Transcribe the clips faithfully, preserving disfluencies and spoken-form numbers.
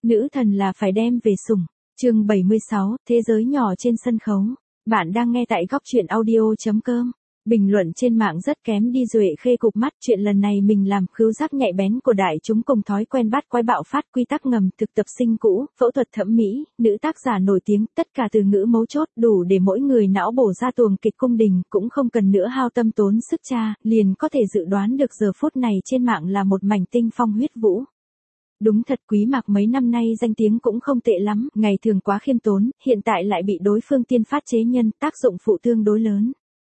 Nữ thần là phải đem về sủng. Chương bảy mươi sáu, thế giới nhỏ trên sân khấu. Bạn đang nghe tại góc truyện audio chấm com. Bình luận trên mạng rất kém đi. Duệ Khê cụp mắt, chuyện lần này mình làm, khứu giác nhạy bén của đại chúng cùng thói quen bắt quái bạo phát, quy tắc ngầm, thực tập sinh cũ, phẫu thuật thẩm mỹ, nữ tác giả nổi tiếng, tất cả từ ngữ mấu chốt đủ để mỗi người não bổ ra tuồng kịch cung đình, cũng không cần nữa hao tâm tốn sức tra, liền có thể dự đoán được giờ phút này trên mạng là một mảnh tinh phong huyết vũ. Đúng thật, Quý Mạc mấy năm nay danh tiếng cũng không tệ lắm, ngày thường quá khiêm tốn, hiện tại lại bị đối phương tiên phát chế nhân, tác dụng phụ tương đối lớn.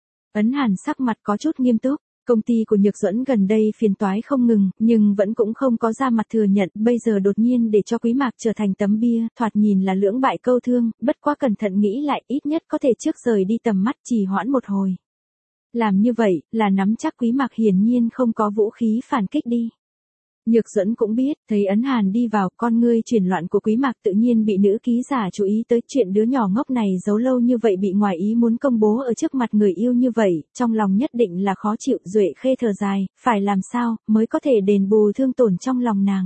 Ấn Hàn sắc mặt có chút nghiêm túc, công ty của Nhược Duẫn gần đây phiền toái không ngừng, nhưng vẫn cũng không có ra mặt thừa nhận, bây giờ đột nhiên để cho Quý Mạc trở thành tấm bia, thoạt nhìn là lưỡng bại câu thương, bất quá cẩn thận nghĩ lại, ít nhất có thể trước rời đi tầm mắt, trì hoãn một hồi. Làm như vậy, là nắm chắc Quý Mạc hiển nhiên không có vũ khí phản kích đi. Nhược Duẫn cũng biết, thấy Ấn Hàn đi vào, con ngươi chuyển loạn của Quý Mạc tự nhiên bị nữ ký giả chú ý tới, chuyện đứa nhỏ ngốc này giấu lâu như vậy bị ngoài ý muốn công bố ở trước mặt người yêu như vậy, trong lòng nhất định là khó chịu. Duệ Khê thở dài, phải làm sao mới có thể đền bù thương tổn trong lòng nàng.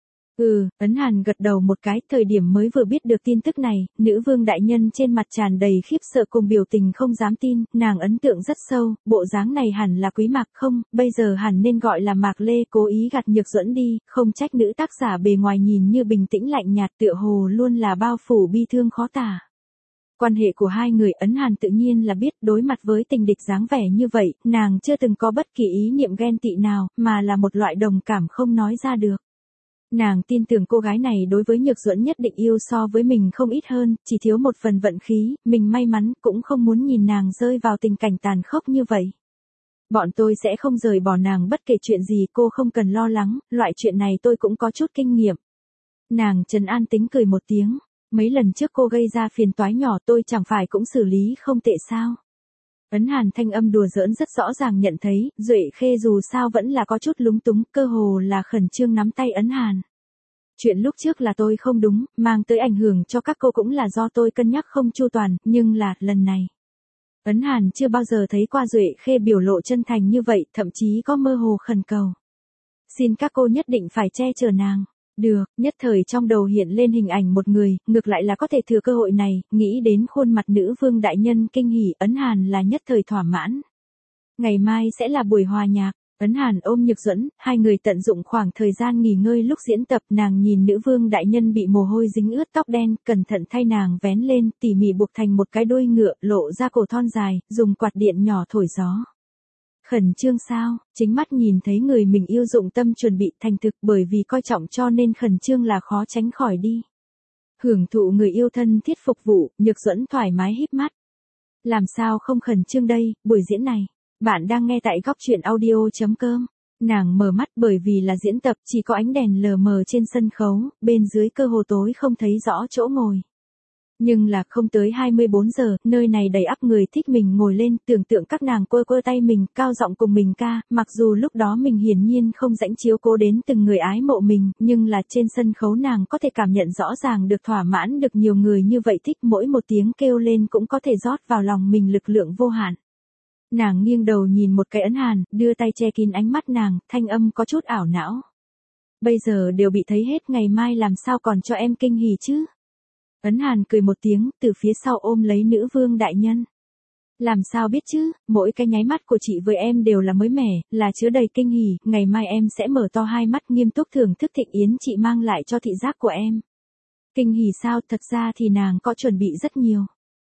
Ừ, Ấn Hàn gật đầu một cái, thời điểm mới vừa biết được tin tức này, nữ vương đại nhân trên mặt tràn đầy khiếp sợ cùng biểu tình không dám tin, nàng ấn tượng rất sâu, bộ dáng này hẳn là Quý Mạc không, bây giờ hẳn nên gọi là Mạc Lê, cố ý gạt Nhược Duẫn đi, không trách nữ tác giả bề ngoài nhìn như bình tĩnh lạnh nhạt, tựa hồ luôn là bao phủ bi thương khó tả. Quan hệ của hai người, Ấn Hàn tự nhiên là biết, đối mặt với tình địch dáng vẻ như vậy, nàng chưa từng có bất kỳ ý niệm ghen tị nào, mà là một loại đồng cảm không nói ra được. Nàng tin tưởng cô gái này đối với Nhược Duẫn nhất định yêu so với mình không ít hơn, chỉ thiếu một phần vận khí, mình may mắn, cũng không muốn nhìn nàng rơi vào tình cảnh tàn khốc như vậy. Bọn tôi sẽ không rời bỏ nàng bất kể chuyện gì, cô không cần lo lắng, loại chuyện này tôi cũng có chút kinh nghiệm. Nàng trấn an tính cười một tiếng, mấy lần trước cô gây ra phiền toái nhỏ tôi chẳng phải cũng xử lý không tệ sao. Ấn Hàn thanh âm đùa giỡn rất rõ ràng nhận thấy, Duệ Khê dù sao vẫn là có chút lúng túng, cơ hồ là khẩn trương nắm tay Ấn Hàn. Chuyện lúc trước là tôi không đúng, mang tới ảnh hưởng cho các cô cũng là do tôi cân nhắc không chu toàn, nhưng là, lần này. Ấn Hàn chưa bao giờ thấy qua Duệ Khê biểu lộ chân thành như vậy, thậm chí có mơ hồ khẩn cầu. Xin các cô nhất định phải che chở nàng. Được, nhất thời trong đầu hiện lên hình ảnh một người, ngược lại là có thể thừa cơ hội này, nghĩ đến khuôn mặt nữ vương đại nhân kinh hỉ, Ấn Hàn là nhất thời thỏa mãn. Ngày mai sẽ là buổi hòa nhạc, Ấn Hàn ôm Nhược Duẫn, hai người tận dụng khoảng thời gian nghỉ ngơi lúc diễn tập, nàng nhìn nữ vương đại nhân bị mồ hôi dính ướt tóc đen, cẩn thận thay nàng vén lên, tỉ mỉ buộc thành một cái đuôi ngựa, lộ ra cổ thon dài, dùng quạt điện nhỏ thổi gió. Khẩn trương sao, chính mắt nhìn thấy người mình yêu dụng tâm chuẩn bị thành thực, bởi vì coi trọng cho nên khẩn trương là khó tránh khỏi đi. Hưởng thụ người yêu thân thiết phục vụ, Nhược Duẫn thoải mái híp mắt. Làm sao không khẩn trương đây, buổi diễn này. Bạn đang nghe tại góc truyện audio chấm com. Nàng mở mắt bởi vì là diễn tập, chỉ có ánh đèn lờ mờ trên sân khấu, bên dưới cơ hồ tối không thấy rõ chỗ ngồi. Nhưng là không tới hai mươi bốn giờ, nơi này đầy ắp người thích mình ngồi lên, tưởng tượng các nàng quơ quơ tay mình, cao giọng cùng mình ca, mặc dù lúc đó mình hiển nhiên không rãnh chiếu cố đến từng người ái mộ mình, nhưng là trên sân khấu nàng có thể cảm nhận rõ ràng được thỏa mãn được nhiều người như vậy thích, mỗi một tiếng kêu lên cũng có thể rót vào lòng mình lực lượng vô hạn. Nàng nghiêng đầu nhìn một cái Ấn Hàn, đưa tay che kín ánh mắt nàng, thanh âm có chút ảo não. Bây giờ đều bị thấy hết, ngày mai làm sao còn cho em kinh hỉ chứ? Ấn Hàn cười một tiếng, từ phía sau ôm lấy nữ vương đại nhân. Làm sao biết chứ, mỗi cái nháy mắt của chị với em đều là mới mẻ, là chứa đầy kinh hỉ, ngày mai em sẽ mở to hai mắt nghiêm túc thưởng thức thịnh yến chị mang lại cho thị giác của em. Kinh hỉ sao, thật ra thì nàng có chuẩn bị rất nhiều.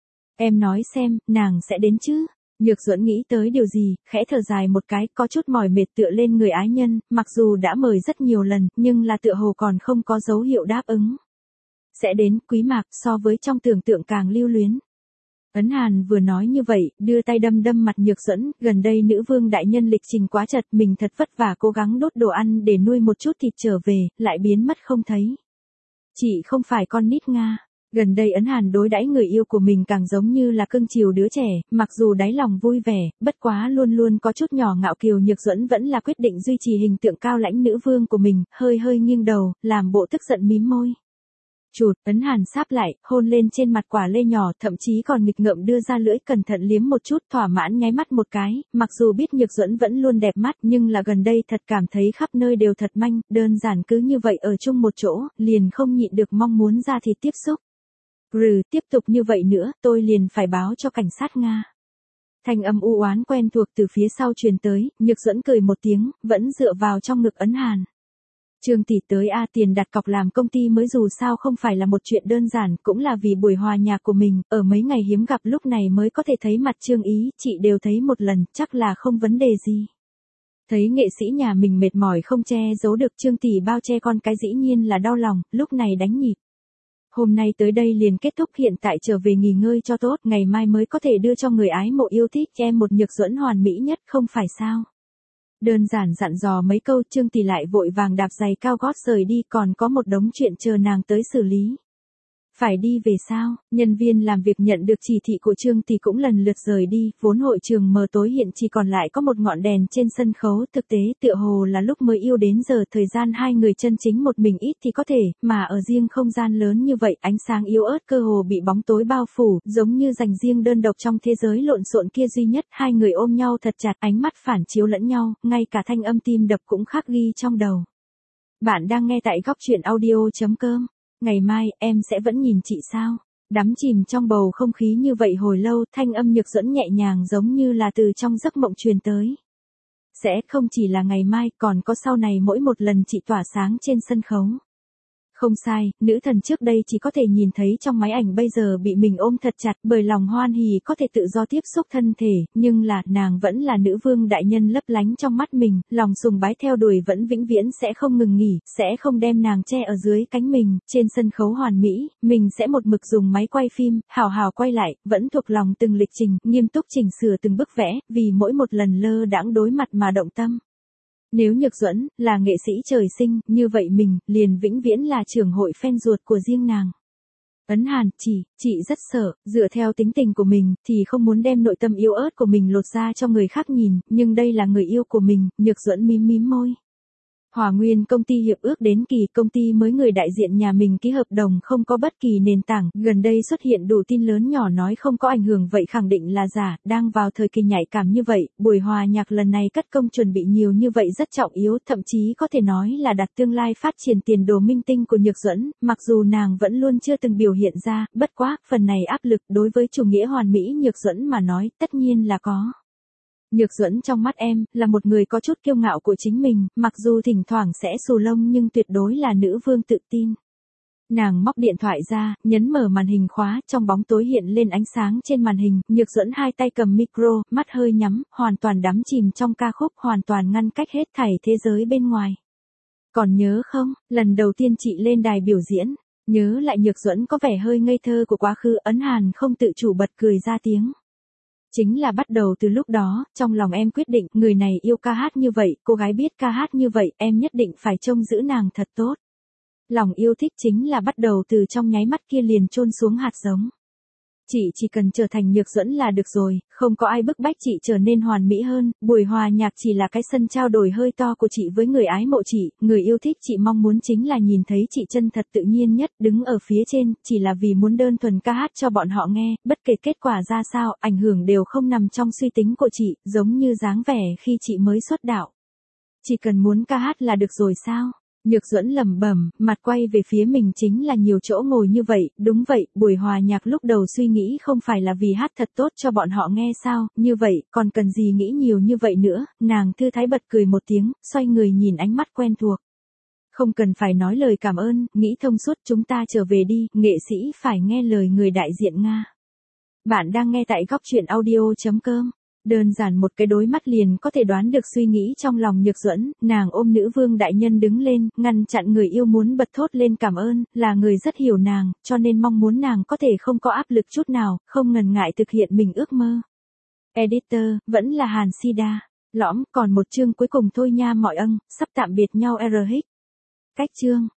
Em nói xem, nàng sẽ đến chứ? Nhược Duẫn nghĩ tới điều gì, khẽ thở dài một cái, có chút mỏi mệt tựa lên người ái nhân, mặc dù đã mời rất nhiều lần, nhưng là tựa hồ còn không có dấu hiệu đáp ứng. Sẽ đến, Quý Mạc, so với trong tưởng tượng càng lưu luyến. Ấn Hàn vừa nói như vậy, đưa tay đâm đâm mặt Nhược Duẫn, gần đây nữ vương đại nhân lịch trình quá chật, mình thật vất vả cố gắng đốt đồ ăn để nuôi một chút thịt trở về, lại biến mất không thấy. Chị không phải con nít Nga. Gần đây Ấn Hàn đối đãi người yêu của mình càng giống như là cưng chiều đứa trẻ, mặc dù đáy lòng vui vẻ, bất quá luôn luôn có chút nhỏ ngạo kiều. Nhược Duẫn vẫn là quyết định duy trì hình tượng cao lãnh nữ vương của mình, hơi hơi nghiêng đầu, làm bộ tức giận mím môi. Chụt, Ấn Hàn sáp lại, hôn lên trên mặt quả lê nhỏ, thậm chí còn nghịch ngợm đưa ra lưỡi cẩn thận liếm một chút, thỏa mãn nháy mắt một cái, mặc dù biết Nhược Duẫn vẫn luôn đẹp mắt, nhưng là gần đây thật cảm thấy khắp nơi đều thật manh, đơn giản cứ như vậy ở chung một chỗ, liền không nhịn được mong muốn ra thịt tiếp xúc. Rừ, tiếp tục như vậy nữa, tôi liền phải báo cho cảnh sát Nga. Thanh âm u oán quen thuộc từ phía sau truyền tới, Nhược Duẫn cười một tiếng, vẫn dựa vào trong ngực Ấn Hàn. Trương tỷ tới a, tiền đặt cọc làm công ty mới dù sao không phải là một chuyện đơn giản, cũng là vì buổi hòa nhạc của mình, ở mấy ngày hiếm gặp lúc này mới có thể thấy mặt Trương Ý, chị đều thấy một lần, chắc là không vấn đề gì. Thấy nghệ sĩ nhà mình mệt mỏi không che giấu được, Trương tỷ bao che con cái dĩ nhiên là đau lòng, lúc này đánh nhịp. Hôm nay tới đây liền kết thúc, hiện tại trở về nghỉ ngơi cho tốt, ngày mai mới có thể đưa cho người ái mộ yêu thích em một Nhược Duẫn hoàn mỹ nhất, không phải sao? Đơn giản dặn dò mấy câu, Trương tỷ lại vội vàng đạp giày cao gót rời đi, còn có một đống chuyện chờ nàng tới xử lý. Phải đi về sao? Nhân viên làm việc nhận được chỉ thị của Trương tỷ cũng lần lượt rời đi, vốn hội trường mờ tối hiện chỉ còn lại có một ngọn đèn trên sân khấu, thực tế tựa hồ là lúc mới yêu đến giờ, thời gian hai người chân chính một mình ít thì có thể, mà ở riêng không gian lớn như vậy, ánh sáng yếu ớt cơ hồ bị bóng tối bao phủ, giống như dành riêng đơn độc trong thế giới lộn xộn kia duy nhất, hai người ôm nhau thật chặt, ánh mắt phản chiếu lẫn nhau, ngay cả thanh âm tim đập cũng khắc ghi trong đầu. Bạn đang nghe tại góc truyện audio chấm com. Ngày mai, em sẽ vẫn nhìn chị sao? Đắm chìm trong bầu không khí như vậy hồi lâu, thanh âm Nhược Duẫn nhẹ nhàng giống như là từ trong giấc mộng truyền tới. Sẽ không chỉ là ngày mai, còn có sau này mỗi một lần chị tỏa sáng trên sân khấu. Không sai, nữ thần trước đây chỉ có thể nhìn thấy trong máy ảnh, bây giờ bị mình ôm thật chặt, bởi lòng hoan hỉ có thể tự do tiếp xúc thân thể, nhưng là, nàng vẫn là nữ vương đại nhân lấp lánh trong mắt mình, lòng sùng bái theo đuổi vẫn vĩnh viễn sẽ không ngừng nghỉ, sẽ không đem nàng che ở dưới cánh mình, trên sân khấu hoàn mỹ, mình sẽ một mực dùng máy quay phim, hào hào quay lại, vẫn thuộc lòng từng lịch trình, nghiêm túc chỉnh sửa từng bức vẽ, vì mỗi một lần lơ đãng đối mặt mà động tâm. Nếu Nhược Duẫn là nghệ sĩ trời sinh, như vậy mình liền vĩnh viễn là trưởng hội fan ruột của riêng nàng. Ấn Hàn, chỉ, chị rất sợ, dựa theo tính tình của mình, thì không muốn đem nội tâm yếu ớt của mình lột ra cho người khác nhìn, nhưng đây là người yêu của mình, Nhược Duẫn mím mím môi. Hòa Nguyên công ty hiệp ước đến kỳ, công ty mới người đại diện nhà mình ký hợp đồng không có bất kỳ nền tảng, gần đây xuất hiện đủ tin lớn nhỏ nói không có ảnh hưởng vậy khẳng định là giả, đang vào thời kỳ nhạy cảm như vậy, buổi hòa nhạc lần này cất công chuẩn bị nhiều như vậy rất trọng yếu, thậm chí có thể nói là đặt tương lai phát triển tiền đồ minh tinh của Nhược Duẫn, mặc dù nàng vẫn luôn chưa từng biểu hiện ra, bất quá, phần này áp lực đối với chủ nghĩa hoàn mỹ Nhược Duẫn mà nói, tất nhiên là có. Nhược Duẫn trong mắt em, là một người có chút kiêu ngạo của chính mình, mặc dù thỉnh thoảng sẽ xù lông nhưng tuyệt đối là nữ vương tự tin. Nàng móc điện thoại ra, nhấn mở màn hình khóa, trong bóng tối hiện lên ánh sáng trên màn hình, Nhược Duẫn hai tay cầm micro, mắt hơi nhắm, hoàn toàn đắm chìm trong ca khúc, hoàn toàn ngăn cách hết thảy thế giới bên ngoài. Còn nhớ không, lần đầu tiên chị lên đài biểu diễn, nhớ lại Nhược Duẫn có vẻ hơi ngây thơ của quá khứ, Ấn Hàn không tự chủ bật cười ra tiếng. Chính là bắt đầu từ lúc đó, trong lòng em quyết định, người này yêu ca hát như vậy, cô gái biết ca hát như vậy, em nhất định phải trông giữ nàng thật tốt. Lòng yêu thích chính là bắt đầu từ trong nháy mắt kia liền chôn xuống hạt giống. Chị chỉ cần trở thành Nhược Duẫn là được rồi, không có ai bức bách chị trở nên hoàn mỹ hơn, buổi hòa nhạc chỉ là cái sân trao đổi hơi to của chị với người ái mộ chị, người yêu thích chị mong muốn chính là nhìn thấy chị chân thật tự nhiên nhất, đứng ở phía trên, chỉ là vì muốn đơn thuần ca hát cho bọn họ nghe, bất kể kết quả ra sao, ảnh hưởng đều không nằm trong suy tính của chị, giống như dáng vẻ khi chị mới xuất đạo. Chỉ cần muốn ca hát là được rồi sao? Nhược Duẫn lẩm bẩm, mặt quay về phía mình chính là nhiều chỗ ngồi như vậy, đúng vậy, buổi hòa nhạc lúc đầu suy nghĩ không phải là vì hát thật tốt cho bọn họ nghe sao, như vậy, còn cần gì nghĩ nhiều như vậy nữa, nàng thư thái bật cười một tiếng, xoay người nhìn ánh mắt quen thuộc. Không cần phải nói lời cảm ơn, nghĩ thông suốt chúng ta trở về đi, nghệ sĩ phải nghe lời người đại diện Nga. Bạn đang nghe tại góc truyện audio chấm com. Đơn giản một cái đối mắt liền có thể đoán được suy nghĩ trong lòng Nhược Duẫn, nàng ôm nữ vương đại nhân đứng lên, ngăn chặn người yêu muốn bật thốt lên cảm ơn, là người rất hiểu nàng, cho nên mong muốn nàng có thể không có áp lực chút nào, không ngần ngại thực hiện mình ước mơ. Editor, vẫn là Hàn Sida. Lõm, còn một chương cuối cùng thôi nha mọi ân, sắp tạm biệt nhau R H. Cách chương.